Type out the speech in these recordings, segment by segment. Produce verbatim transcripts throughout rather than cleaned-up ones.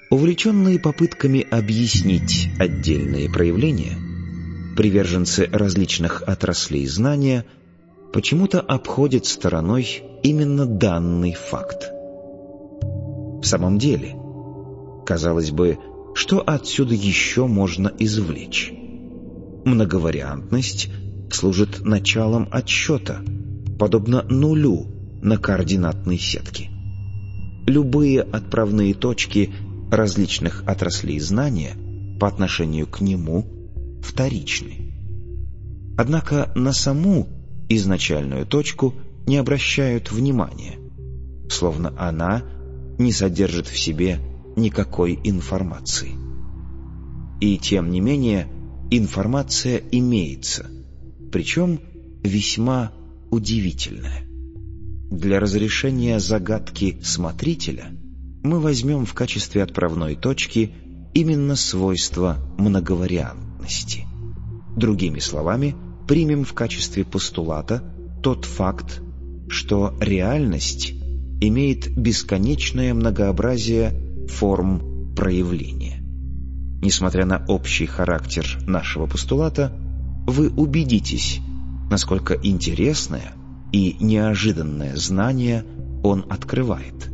Увлеченные попытками объяснить отдельные проявления, приверженцы различных отраслей знания почему-то обходят стороной именно данный факт. В самом деле, казалось бы, что отсюда еще можно извлечь? Многовариантность служит началом отсчета, подобно нулю на координатной сетке. Любые отправные точки различных отраслей знания по отношению к нему вторичны. Однако на саму изначальную точку не обращают внимания, словно она не содержит в себе никакой информации. И тем не менее информация имеется, причем весьма удивительная. Для разрешения загадки смотрителя мы возьмем в качестве отправной точки именно свойство многовариантности. Другими словами, примем в качестве постулата тот факт, что реальность имеет бесконечное многообразие форм проявления. Несмотря на общий характер нашего постулата, вы убедитесь, насколько интересное и неожиданное знание он открывает.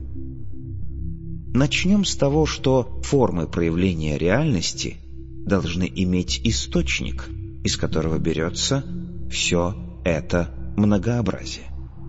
Начнем с того, что формы проявления реальности должны иметь источник, из которого берется все это многообразие.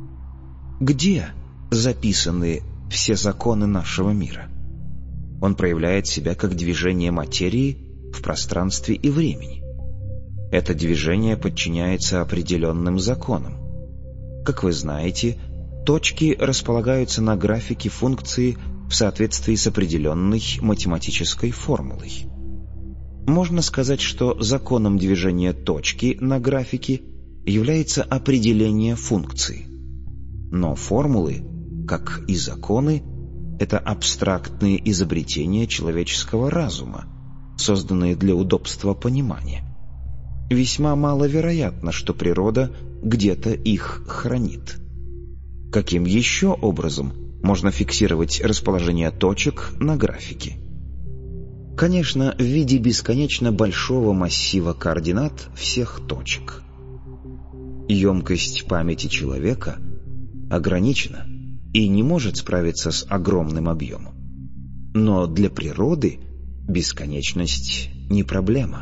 Где записаны все законы нашего мира? Он проявляет себя как движение материи в пространстве и времени. Это движение подчиняется определенным законам. Как вы знаете, точки располагаются на графике функции в соответствии с определенной математической формулой. Можно сказать, что законом движения точки на графике является определение функции. Но формулы, как и законы, это абстрактные изобретения человеческого разума, созданные для удобства понимания. Весьма маловероятно, что природа где-то их хранит. Каким еще образом можно фиксировать расположение точек на графике? Конечно, в виде бесконечно большого массива координат всех точек. Емкость памяти человека ограничена и не может справиться с огромным объемом. Но для природы бесконечность не проблема.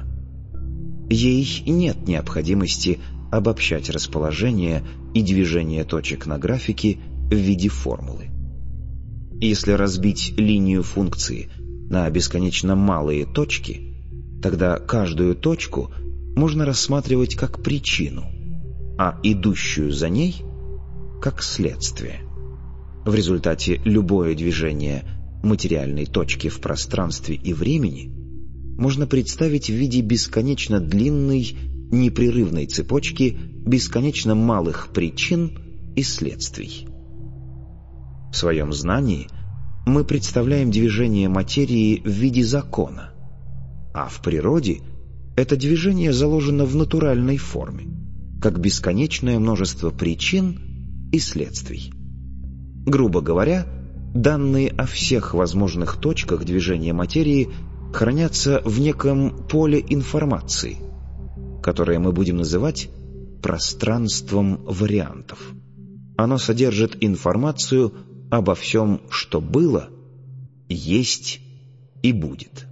Ей нет необходимости обобщать расположение и движение точек на графике в виде формулы. Если разбить линию функции на бесконечно малые точки, тогда каждую точку можно рассматривать как причину, а идущую за ней — как следствие. В результате любое движение материальной точки в пространстве и времени можно представить в виде бесконечно длинной, непрерывной цепочки бесконечно малых причин и следствий. В своем знании мы представляем движение материи в виде закона, а в природе это движение заложено в натуральной форме, как бесконечное множество причин и следствий. Грубо говоря, данные о всех возможных точках движения материи хранятся в неком поле информации, которое мы будем называть пространством вариантов. Оно содержит информацию обо всем, что было, есть и будет.